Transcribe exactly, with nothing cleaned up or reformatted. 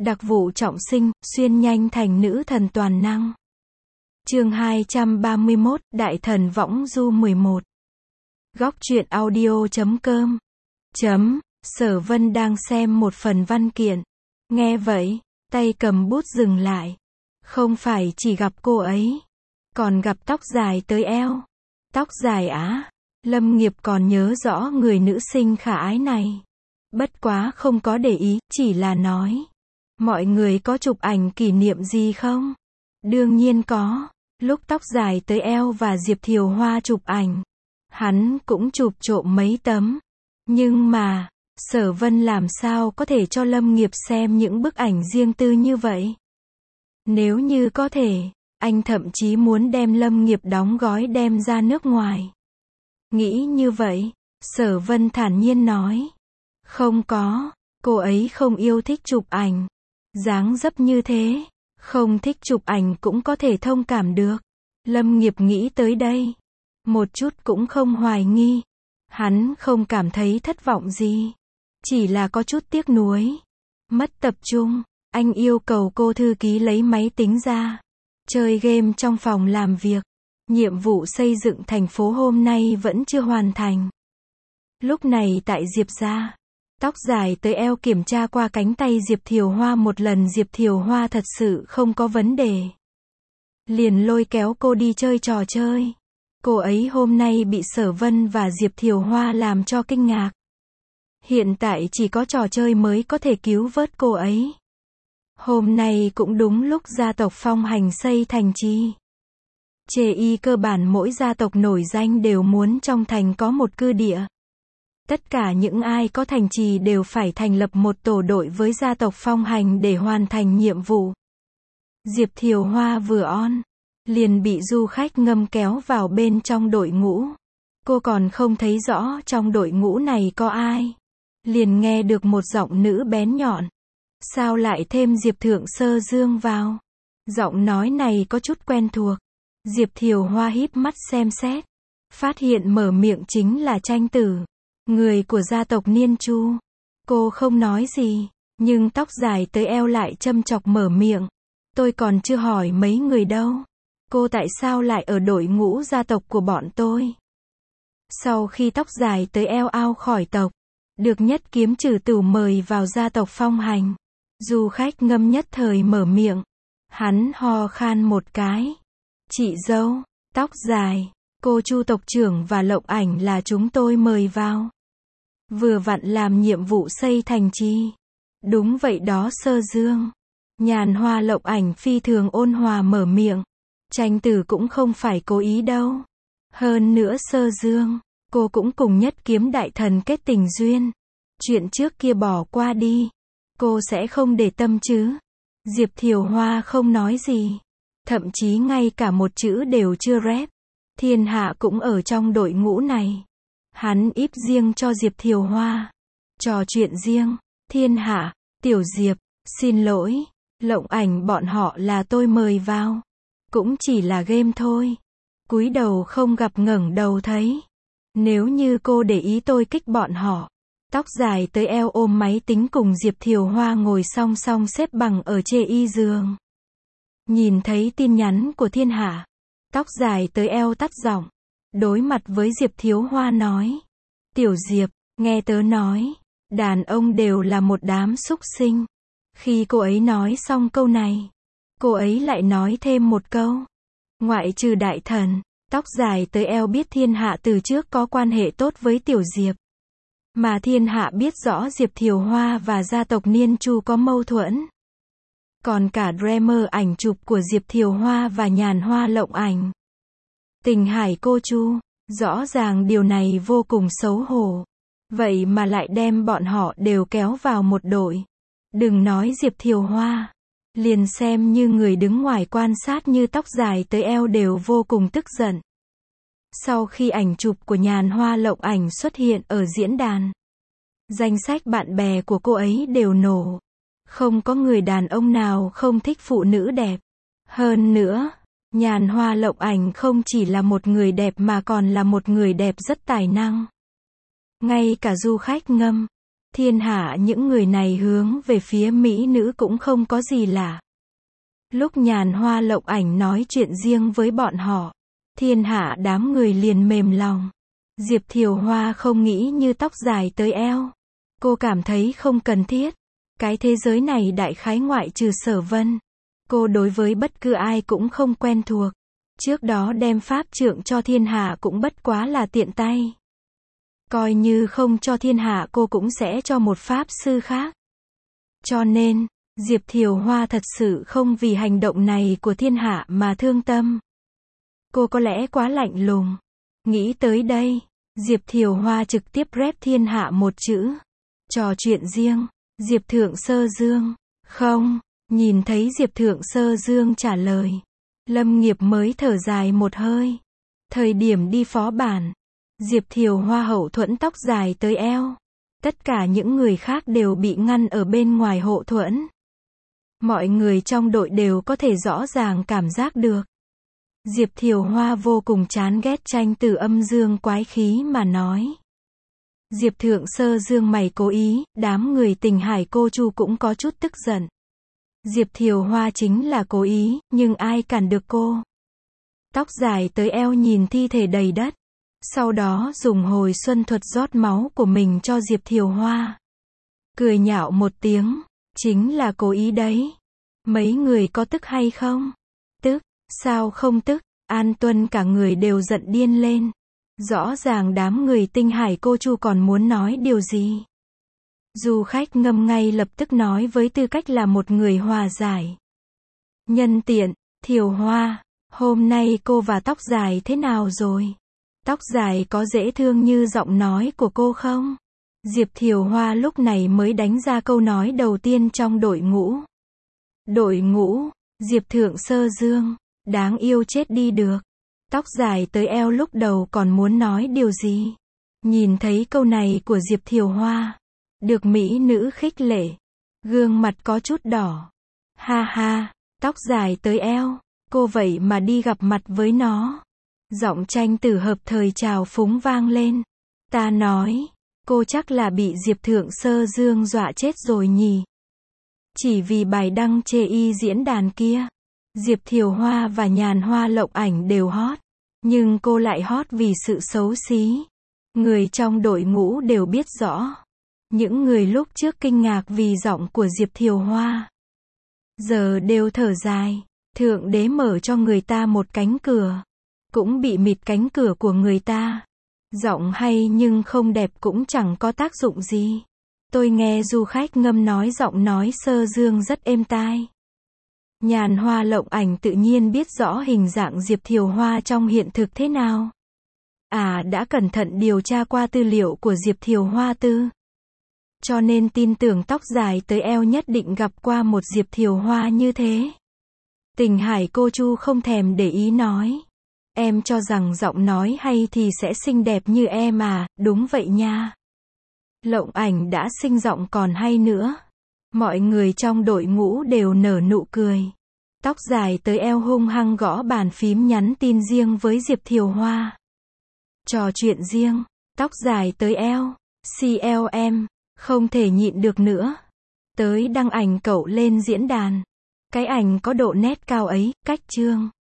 Đặc vụ trọng sinh, xuyên nhanh thành nữ thần toàn năng. Chương hai trăm ba mươi mốt, Đại thần võng du mười một. Góc truyện audio chấm com. Chấm, Sở Vân đang xem một phần văn kiện. Nghe vậy, tay cầm bút dừng lại. Không phải chỉ gặp cô ấy, còn gặp tóc dài tới eo. Tóc dài á? Lâm Nghiệp còn nhớ rõ người nữ sinh khả ái này. Bất quá không có để ý, chỉ là nói. Mọi người có chụp ảnh kỷ niệm gì không? Đương nhiên có. Lúc tóc dài tới eo và Diệp Thiều Hoa chụp ảnh, hắn cũng chụp trộm mấy tấm. Nhưng mà, Sở Vân làm sao có thể cho Lâm Nghiệp xem những bức ảnh riêng tư như vậy? Nếu như có thể, anh thậm chí muốn đem Lâm Nghiệp đóng gói đem ra nước ngoài. Nghĩ như vậy, Sở Vân thản nhiên nói. Không có, cô ấy không yêu thích chụp ảnh. Dáng dấp như thế, không thích chụp ảnh cũng có thể thông cảm được. Lâm Nghiệp nghĩ tới đây, một chút cũng không hoài nghi. Hắn không cảm thấy thất vọng gì, chỉ là có chút tiếc nuối. Mất tập trung, anh yêu cầu cô thư ký lấy máy tính ra, chơi game trong phòng làm việc. Nhiệm vụ xây dựng thành phố hôm nay vẫn chưa hoàn thành. Lúc này tại Diệp gia, tóc dài tới eo kiểm tra qua cánh tay Diệp Thiều Hoa một lần. Diệp Thiều Hoa thật sự không có vấn đề, liền lôi kéo cô đi chơi trò chơi. Cô ấy hôm nay bị Sở Vân và Diệp Thiều Hoa làm cho kinh ngạc. Hiện tại chỉ có trò chơi mới có thể cứu vớt cô ấy. Hôm nay cũng đúng lúc gia tộc Phong Hành xây thành trì. Chê y cơ bản mỗi gia tộc nổi danh đều muốn trong thành có một cư địa. Tất cả những ai có thành trì đều phải thành lập một tổ đội với gia tộc Phong Hành để hoàn thành nhiệm vụ. Diệp Thiều Hoa vừa on, liền bị du khách ngâm kéo vào bên trong đội ngũ. Cô còn không thấy rõ trong đội ngũ này có ai, liền nghe được một giọng nữ bén nhọn. Sao lại thêm Diệp Thượng Sơ Dương vào? Giọng nói này có chút quen thuộc. Diệp Thiều Hoa híp mắt xem xét, phát hiện mở miệng chính là Tranh Tử, người của gia tộc Niên Chu. Cô không nói gì, nhưng tóc dài tới eo lại châm chọc mở miệng. Tôi còn chưa hỏi mấy người đâu. Cô tại sao lại ở đội ngũ gia tộc của bọn tôi? Sau khi tóc dài tới eo ao khỏi tộc, được Nhất Kiếm Trừ Tửu mời vào gia tộc Phong Hành, du khách ngâm nhất thời mở miệng. Hắn ho khan một cái. Chị dâu, tóc dài, cô Chu tộc trưởng và Lộng Ảnh là chúng tôi mời vào. Vừa vặn làm nhiệm vụ xây thành trì. Đúng vậy đó Sơ Dương. Nhàn Hoa Lộng Ảnh phi thường ôn hòa mở miệng. Tranh Tử cũng không phải cố ý đâu. Hơn nữa Sơ Dương, cô cũng cùng Nhất Kiếm đại thần kết tình duyên. Chuyện trước kia bỏ qua đi. Cô sẽ không để tâm chứ? Diệp Thiều Hoa không nói gì. Thậm chí ngay cả một chữ đều chưa rép. Thiên Hạ cũng ở trong đội ngũ này. Hắn íp riêng cho Diệp Thiều Hoa. Trò chuyện riêng. Thiên Hạ, Tiểu Diệp, xin lỗi. Lộng Ảnh bọn họ là tôi mời vào. Cũng chỉ là game thôi. Cúi đầu không gặp ngẩng đầu thấy. Nếu như cô để ý tôi kích bọn họ. Tóc dài tới eo ôm máy tính cùng Diệp Thiều Hoa ngồi song song xếp bằng ở chê y giường. Nhìn thấy tin nhắn của Thiên Hạ, tóc dài tới eo tắt giọng, đối mặt với Diệp Thiều Hoa nói. Tiểu Diệp, nghe tớ nói, đàn ông đều là một đám súc sinh. Khi cô ấy nói xong câu này, cô ấy lại nói thêm một câu. Ngoại trừ đại thần, tóc dài tới eo biết Thiên Hạ từ trước có quan hệ tốt với Tiểu Diệp. Mà Thiên Hạ biết rõ Diệp Thiều Hoa và gia tộc Niên Chu có mâu thuẫn. Còn cả Dreamer ảnh chụp của Diệp Thiều Hoa và Nhàn Hoa Lộng Ảnh. Tình hải cô Chu, rõ ràng điều này vô cùng xấu hổ. Vậy mà lại đem bọn họ đều kéo vào một đội. Đừng nói Diệp Thiều Hoa, liền xem như người đứng ngoài quan sát như tóc dài tới eo đều vô cùng tức giận. Sau khi ảnh chụp của Nhàn Hoa Lộng Ảnh xuất hiện ở diễn đàn, danh sách bạn bè của cô ấy đều nổ. Không có người đàn ông nào không thích phụ nữ đẹp. Hơn nữa, Nhàn Hoa Lộng Ảnh không chỉ là một người đẹp mà còn là một người đẹp rất tài năng. Ngay cả du khách ngâm Thiên hạ những người này hướng về phía mỹ nữ cũng không có gì lạ. Lúc Nhàn Hoa Lộng Ảnh nói chuyện riêng với bọn họ, thiên hạ đám người liền mềm lòng. Diệp Thiều Hoa không nghĩ như tóc dài tới eo. Cô cảm thấy không cần thiết. Cái thế giới này đại khái ngoại trừ Sở Vân, cô đối với bất cứ ai cũng không quen thuộc. Trước đó đem pháp trượng cho thiên hạ cũng bất quá là tiện tay. Coi như không cho thiên hạ cô cũng sẽ cho một pháp sư khác. Cho nên, Diệp Thiều Hoa thật sự không vì hành động này của thiên hạ mà thương tâm. Cô có lẽ quá lạnh lùng. Nghĩ tới đây, Diệp Thiều Hoa trực tiếp rep thiên hạ một chữ. Trò chuyện riêng, Diệp Thượng Sơ Dương. Không, nhìn thấy Diệp Thượng Sơ Dương trả lời. Lâm Nghiệp mới thở dài một hơi. Thời điểm đi phó bản, Diệp Thiều Hoa hậu thuẫn tóc dài tới eo. Tất cả những người khác đều bị ngăn ở bên ngoài hộ thuẫn. Mọi người trong đội đều có thể rõ ràng cảm giác được. Diệp Thiều Hoa vô cùng chán ghét Tranh Tử âm dương quái khí mà nói. Diệp Thượng Sơ Dương mày cố ý, đám người Tình Hải cô Chu cũng có chút tức giận. Diệp Thiều Hoa chính là cố ý, nhưng ai cản được cô. Tóc dài tới eo nhìn thi thể đầy đất. Sau đó dùng hồi xuân thuật rót máu của mình cho Diệp Thiều Hoa. Cười nhạo một tiếng, chính là cố ý đấy. Mấy người có tức hay không? Tức, sao không tức? An Tuân cả người đều giận điên lên. Rõ ràng đám người Tinh Hải cô Chu còn muốn nói điều gì. Du Khách Ngâm ngay lập tức nói với tư cách là một người hòa giải. Nhân tiện, Thiều Hoa, hôm nay cô và tóc dài thế nào rồi? Tóc dài có dễ thương như giọng nói của cô không? Diệp Thiều Hoa lúc này mới đánh ra câu nói đầu tiên trong đội ngũ. Đội ngũ, Diệp Thượng Sơ Dương, đáng yêu chết đi được. Tóc dài tới eo lúc đầu còn muốn nói điều gì. Nhìn thấy câu này của Diệp Thiều Hoa, được mỹ nữ khích lệ, gương mặt có chút đỏ. Ha ha, tóc dài tới eo, cô vậy mà đi gặp mặt với nó. Giọng Tranh Tử hợp thời trào phúng vang lên. Ta nói, cô chắc là bị Diệp Thượng Sơ Dương dọa chết rồi nhỉ. Chỉ vì bài đăng chê y diễn đàn kia, Diệp Thiều Hoa và Nhàn Hoa Lộng Ảnh đều hot. Nhưng cô lại hot vì sự xấu xí. Người trong đội ngũ đều biết rõ. Những người lúc trước kinh ngạc vì giọng của Diệp Thiều Hoa, giờ đều thở dài. Thượng đế mở cho người ta một cánh cửa, cũng bị mịt cánh cửa của người ta. Giọng hay nhưng không đẹp cũng chẳng có tác dụng gì. Tôi nghe Du Khách Ngâm nói giọng nói Sơ Dương rất êm tai. Nhàn Hoa Lộng Ảnh tự nhiên biết rõ hình dạng Diệp Thiều Hoa trong hiện thực thế nào. À đã cẩn thận điều tra qua tư liệu của Diệp Thiều Hoa tư. Cho nên tin tưởng tóc dài tới eo nhất định gặp qua một Diệp Thiều Hoa như thế. Tình Hải cô Chu không thèm để ý nói. Em cho rằng giọng nói hay thì sẽ xinh đẹp như em à, đúng vậy nha. Lộng Ảnh đã xinh giọng còn hay nữa. Mọi người trong đội ngũ đều nở nụ cười. Tóc dài tới eo hung hăng gõ bàn phím nhắn tin riêng với Diệp Thiều Hoa. Trò chuyện riêng, tóc dài tới eo, xê lờ em, không thể nhịn được nữa. Tới đăng ảnh cậu lên diễn đàn. Cái ảnh có độ nét cao ấy, cách chương.